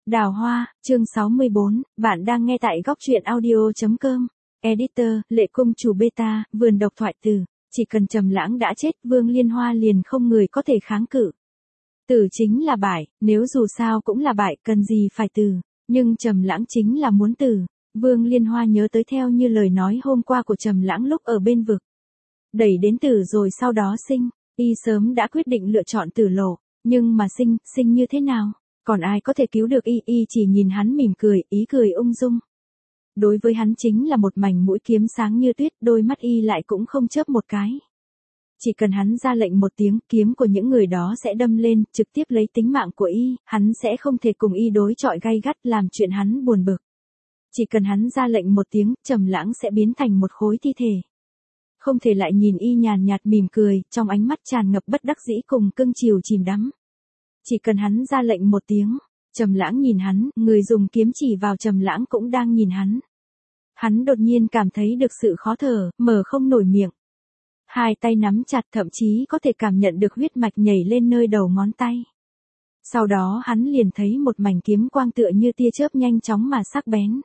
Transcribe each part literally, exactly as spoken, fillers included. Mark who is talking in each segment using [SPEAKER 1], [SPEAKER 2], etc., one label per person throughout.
[SPEAKER 1] Đào Hoa, chương sáu mươi bốn, bạn đang nghe tại góc truyện audio chấm com. Editor, Lệ Cung Chủ Beta, vườn độc thoại từ, chỉ cần Trầm Lãng đã chết, Vương Liên Hoa liền không người có thể kháng cự. Tử chính là bại, nếu dù sao cũng là bại, cần gì phải từ, nhưng Trầm Lãng chính là muốn từ. Vương Liên Hoa nhớ tới theo như lời nói hôm qua của Trầm Lãng lúc ở bên vực. Đẩy đến tử rồi sau đó sinh, y sớm đã quyết định lựa chọn tử lộ, nhưng mà sinh, sinh như thế nào? Còn ai có thể cứu được y, y chỉ nhìn hắn mỉm cười, ý cười ung dung. Đối với hắn chính là một mảnh mũi kiếm sáng như tuyết, đôi mắt y lại cũng không chớp một cái. Chỉ cần hắn ra lệnh một tiếng, kiếm của những người đó sẽ đâm lên, trực tiếp lấy tính mạng của y, hắn sẽ không thể cùng y đối chọi gay gắt làm chuyện hắn buồn bực. Chỉ cần hắn ra lệnh một tiếng, Trầm Lãng sẽ biến thành một khối thi thể. Không thể lại nhìn y nhàn nhạt mỉm cười, trong ánh mắt tràn ngập bất đắc dĩ cùng cưng chiều chìm đắm. Chỉ cần hắn ra lệnh một tiếng, Trầm Lãng nhìn hắn, người dùng kiếm chỉ vào Trầm Lãng cũng đang nhìn hắn. Hắn đột nhiên cảm thấy được sự khó thở, mở không nổi miệng. Hai tay nắm chặt, thậm chí có thể cảm nhận được huyết mạch nhảy lên nơi đầu ngón tay. Sau đó hắn liền thấy một mảnh kiếm quang tựa như tia chớp nhanh chóng mà sắc bén.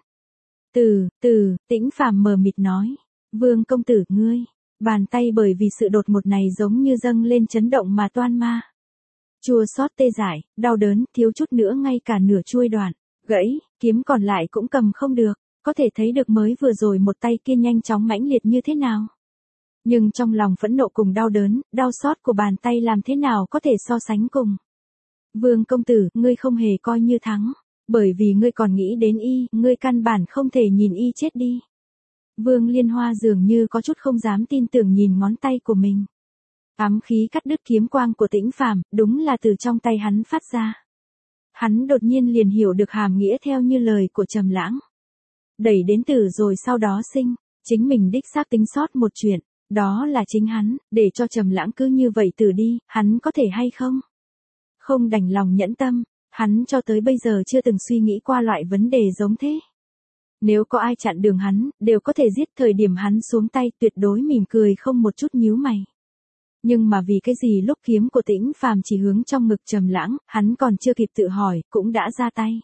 [SPEAKER 1] Từ, từ, Tĩnh Phàm mờ mịt nói, Vương công tử ngươi, bàn tay bởi vì sự đột ngột này giống như dâng lên chấn động mà toan ma. Chua xót tê dại, đau đớn, thiếu chút nữa ngay cả nửa chuôi đoạn, gãy, kiếm còn lại cũng cầm không được, có thể thấy được mới vừa rồi một tay kia nhanh chóng mãnh liệt như thế nào. Nhưng trong lòng phẫn nộ cùng đau đớn, đau xót của bàn tay làm thế nào có thể so sánh cùng. Vương công tử, ngươi không hề coi như thắng, bởi vì ngươi còn nghĩ đến y, ngươi căn bản không thể nhìn y chết đi. Vương Liên Hoa dường như có chút không dám tin tưởng nhìn ngón tay của mình. Ám khí cắt đứt kiếm quang của Tĩnh Phàm, đúng là từ trong tay hắn phát ra. Hắn đột nhiên liền hiểu được hàm nghĩa theo như lời của Trầm Lãng. Đẩy đến tử rồi sau đó sinh, chính mình đích xác tính sót một chuyện, đó là chính hắn, để cho Trầm Lãng cứ như vậy tử đi, hắn có thể hay không? Không đành lòng nhẫn tâm, hắn cho tới bây giờ chưa từng suy nghĩ qua loại vấn đề giống thế. Nếu có ai chặn đường hắn, đều có thể giết, thời điểm hắn xuống tay tuyệt đối mỉm cười không một chút nhíu mày. Nhưng mà vì cái gì lúc kiếm của Tĩnh Phàm chỉ hướng trong ngực Trầm Lãng, hắn còn chưa kịp tự hỏi, cũng đã ra tay.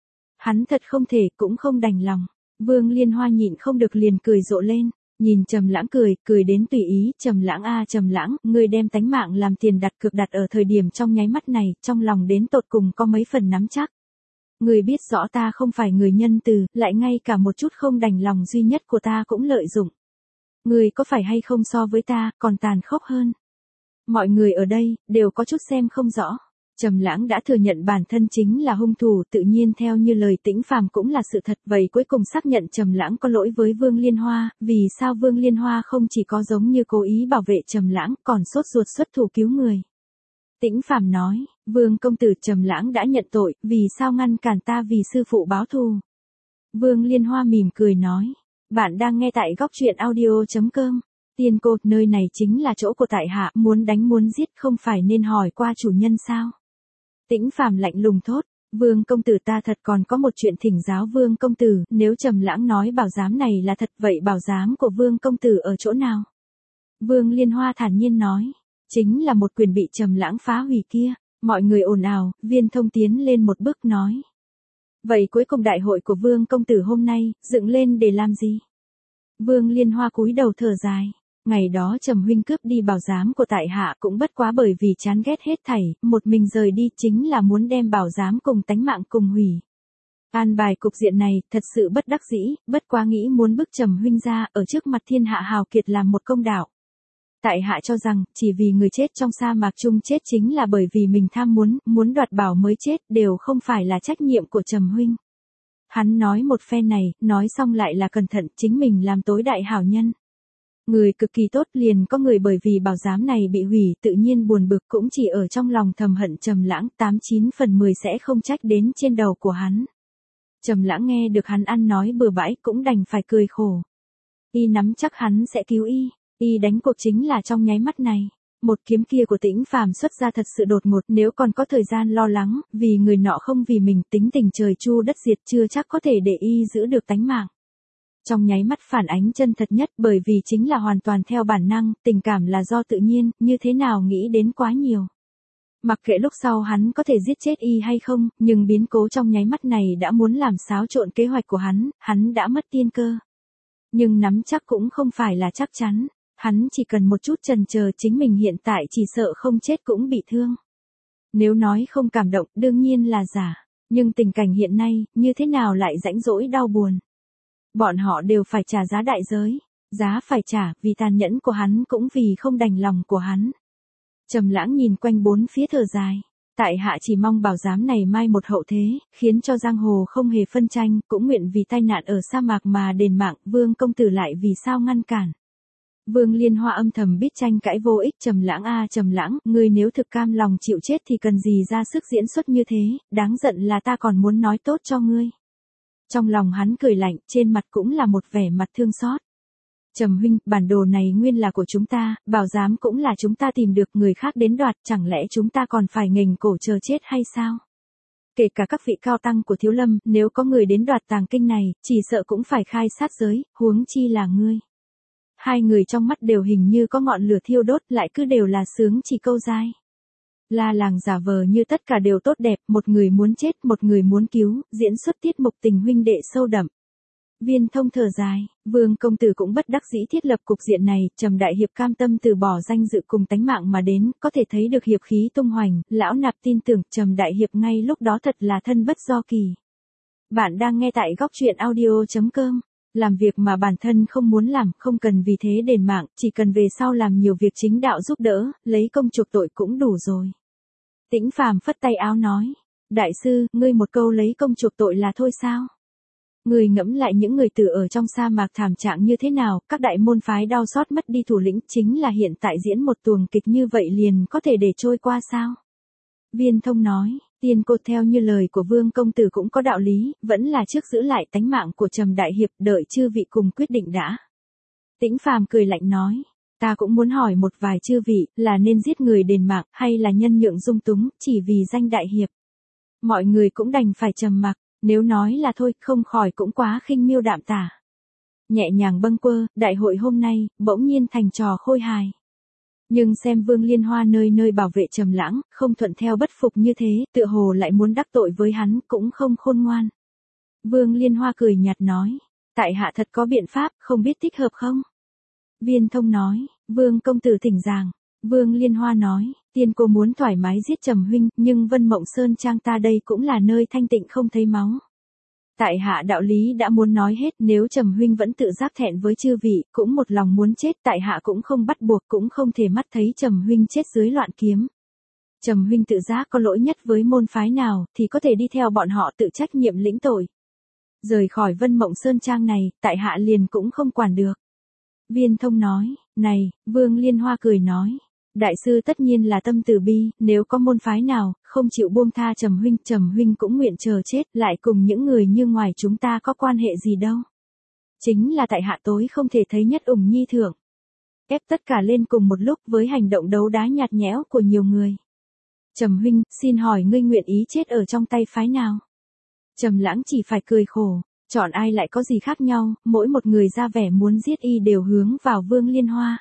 [SPEAKER 1] Hắn thật không thể, cũng không đành lòng. Vương Liên Hoa nhịn không được liền cười rộ lên, nhìn Trầm Lãng cười, cười đến tùy ý, Trầm Lãng a Trầm Lãng, ngươi đem tánh mạng làm tiền đặt cược đặt ở thời điểm trong nháy mắt này, trong lòng đến tột cùng có mấy phần nắm chắc. Ngươi biết rõ ta không phải người nhân từ, lại ngay cả một chút không đành lòng duy nhất của ta cũng lợi dụng. Ngươi có phải hay không so với ta, còn tàn khốc hơn. Mọi người ở đây, đều có chút xem không rõ. Trầm Lãng đã thừa nhận bản thân chính là hung thủ, tự nhiên theo như lời Tĩnh Phàm cũng là sự thật, vậy cuối cùng xác nhận Trầm Lãng có lỗi với Vương Liên Hoa, vì sao Vương Liên Hoa không chỉ có giống như cố ý bảo vệ Trầm Lãng, còn sốt ruột xuất thủ cứu người. Tĩnh Phàm nói, Vương công tử, Trầm Lãng đã nhận tội, vì sao ngăn cản ta vì sư phụ báo thù? Vương Liên Hoa mỉm cười nói, bạn đang nghe tại góc truyện audio chấm com. Tiên cô, nơi này chính là chỗ của tại hạ, muốn đánh muốn giết không phải nên hỏi qua chủ nhân sao? Tĩnh Phàm lạnh lùng thốt, Vương công tử, ta thật còn có một chuyện thỉnh giáo Vương công tử, nếu Trầm Lãng nói bảo giám này là thật, vậy bảo giám của Vương công tử ở chỗ nào? Vương Liên Hoa thản nhiên nói, chính là một quyền bị Trầm Lãng phá hủy kia. Mọi người ồn ào, Viên Thông tiến lên một bước nói, vậy cuối cùng đại hội của Vương công tử hôm nay, dựng lên để làm gì? Vương Liên Hoa cúi đầu thở dài. Ngày đó Trầm huynh cướp đi bảo giám của tại hạ cũng bất quá bởi vì chán ghét hết thảy, một mình rời đi, chính là muốn đem bảo giám cùng tánh mạng cùng hủy. An bài cục diện này, thật sự bất đắc dĩ, bất quá nghĩ muốn bức Trầm huynh ra, ở trước mặt thiên hạ hào kiệt làm một công đạo. Tại hạ cho rằng, chỉ vì người chết trong sa mạc chung chết chính là bởi vì mình tham muốn, muốn đoạt bảo mới chết, đều không phải là trách nhiệm của Trầm huynh. Hắn nói một phen này, nói xong lại là cẩn thận, chính mình làm tối đại hảo nhân. Người cực kỳ tốt, liền có người bởi vì bảo giám này bị hủy, tự nhiên buồn bực, cũng chỉ ở trong lòng thầm hận Trầm Lãng, tám chín phần mười sẽ không trách đến trên đầu của hắn. Trầm Lãng nghe được hắn ăn nói bừa bãi, cũng đành phải cười khổ. Y nắm chắc hắn sẽ cứu y, y đánh cuộc chính là trong nháy mắt này. Một kiếm kia của Tĩnh Phàm xuất ra thật sự đột ngột, nếu còn có thời gian lo lắng, vì người nọ không vì mình, tính tình trời chu đất diệt, chưa chắc có thể để y giữ được tánh mạng. Trong nháy mắt phản ánh chân thật nhất, bởi vì chính là hoàn toàn theo bản năng, tình cảm là do tự nhiên, như thế nào nghĩ đến quá nhiều. Mặc kệ lúc sau hắn có thể giết chết y hay không, nhưng biến cố trong nháy mắt này đã muốn làm xáo trộn kế hoạch của hắn, hắn đã mất tiên cơ. Nhưng nắm chắc cũng không phải là chắc chắn, hắn chỉ cần một chút chần chờ chính mình hiện tại chỉ sợ không chết cũng bị thương. Nếu nói không cảm động đương nhiên là giả, nhưng tình cảnh hiện nay, như thế nào lại rãnh rỗi đau buồn. Bọn họ đều phải trả giá đại giới, giá phải trả vì tàn nhẫn của hắn cũng vì không đành lòng của hắn. Trầm Lãng nhìn quanh bốn phía thở dài, tại hạ chỉ mong bảo giám này mai một hậu thế, khiến cho giang hồ không hề phân tranh, cũng nguyện vì tai nạn ở sa mạc mà đền mạng, Vương công tử lại vì sao ngăn cản. Vương Liên Hoa âm thầm biết tranh cãi vô ích. Trầm Lãng a Trầm Lãng, ngươi nếu thực cam lòng chịu chết thì cần gì ra sức diễn xuất như thế, đáng giận là ta còn muốn nói tốt cho ngươi. Trong lòng hắn cười lạnh, trên mặt cũng là một vẻ mặt thương xót. Trầm huynh, bản đồ này nguyên là của chúng ta, bảo giám cũng là chúng ta tìm được, người khác đến đoạt, chẳng lẽ chúng ta còn phải nghềnh cổ chờ chết hay sao? Kể cả các vị cao tăng của Thiếu Lâm, nếu có người đến đoạt tàng kinh này, chỉ sợ cũng phải khai sát giới, huống chi là ngươi. Hai người trong mắt đều hình như có ngọn lửa thiêu đốt, lại cứ đều là sướng chỉ câu dai. La làng giả vờ như tất cả đều tốt đẹp, một người muốn chết, một người muốn cứu, diễn xuất tiết mục tình huynh đệ sâu đậm. Viên Thông thở dài, Vương công tử cũng bất đắc dĩ thiết lập cục diện này, Trầm đại hiệp cam tâm từ bỏ danh dự cùng tánh mạng mà đến, có thể thấy được hiệp khí tung hoành, lão nạp tin tưởng Trầm đại hiệp ngay lúc đó thật là thân bất do kỳ. Bạn đang nghe tại góc truyện audio chấm com. Làm việc mà bản thân không muốn làm, không cần vì thế đền mạng, chỉ cần về sau làm nhiều việc chính đạo giúp đỡ, lấy công chuộc tội cũng đủ rồi. Tĩnh Phàm phất tay áo nói, đại sư, ngươi một câu lấy công chuộc tội là thôi sao? Người ngẫm lại những người tử ở trong sa mạc thảm trạng như thế nào, các đại môn phái đau xót mất đi thủ lĩnh, chính là hiện tại diễn một tuồng kịch như vậy liền có thể để trôi qua sao? Viên Thông nói, tiên cô theo như lời của Vương công tử cũng có đạo lý, vẫn là trước giữ lại tánh mạng của Trầm đại hiệp, đợi chư vị cùng quyết định đã. Tĩnh Phàm cười lạnh nói, ta cũng muốn hỏi một vài chư vị, là nên giết người đền mạng, hay là nhân nhượng dung túng, chỉ vì danh đại hiệp. Mọi người cũng đành phải trầm mặc, nếu nói là thôi, không khỏi cũng quá khinh miêu đạm tả. Nhẹ nhàng bâng quơ, đại hội hôm nay, bỗng nhiên thành trò khôi hài. Nhưng xem Vương Liên Hoa nơi nơi bảo vệ Trầm Lãng, không thuận theo bất phục như thế, tựa hồ lại muốn đắc tội với hắn, cũng không khôn ngoan. Vương Liên Hoa cười nhạt nói, tại hạ thật có biện pháp, không biết thích hợp không? Viên Thông nói, Vương công tử thỉnh giảng. Vương Liên Hoa nói, tiên cô muốn thoải mái giết Trầm huynh, nhưng Vân Mộng Sơn Trang ta đây cũng là nơi thanh tịnh không thấy máu. Tại hạ đạo lý đã muốn nói hết, nếu Trầm huynh vẫn tự giác thẹn với chư vị, cũng một lòng muốn chết, tại hạ cũng không bắt buộc, cũng không thể mắt thấy Trầm huynh chết dưới loạn kiếm. Trầm huynh tự giác có lỗi nhất với môn phái nào, thì có thể đi theo bọn họ tự trách nhiệm lĩnh tội. Rời khỏi Vân Mộng Sơn Trang này, tại hạ liền cũng không quản được. Viên Thông nói, này, Vương Liên Hoa cười nói, đại sư tất nhiên là tâm từ bi, nếu có môn phái nào, không chịu buông tha Trầm huynh, Trầm huynh cũng nguyện chờ chết, lại cùng những người như ngoài chúng ta có quan hệ gì đâu. Chính là tại hạ tối không thể thấy nhất ủng nhi thượng. Ép tất cả lên cùng một lúc với hành động đấu đá nhạt nhẽo của nhiều người. Trầm huynh, xin hỏi ngươi nguyện ý chết ở trong tay phái nào? Trầm Lãng chỉ phải cười khổ, chọn ai lại có gì khác nhau, mỗi một người ra vẻ muốn giết y đều hướng vào Vương Liên Hoa.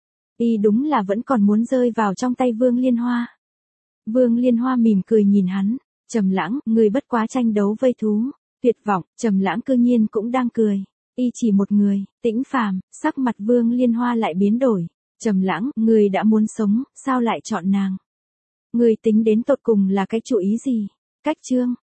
[SPEAKER 1] Y đúng là vẫn còn muốn rơi vào trong tay Vương Liên Hoa. Vương Liên Hoa mỉm cười nhìn hắn, Trầm Lãng, ngươi bất quá tranh đấu vây thú, tuyệt vọng. Trầm Lãng cư nhiên cũng đang cười. Y chỉ một người, Tĩnh Phàm. Sắc mặt Vương Liên Hoa lại biến đổi. Trầm Lãng, ngươi đã muốn sống, sao lại chọn nàng? Ngươi tính đến tột cùng là cái chủ ý gì? Cách chương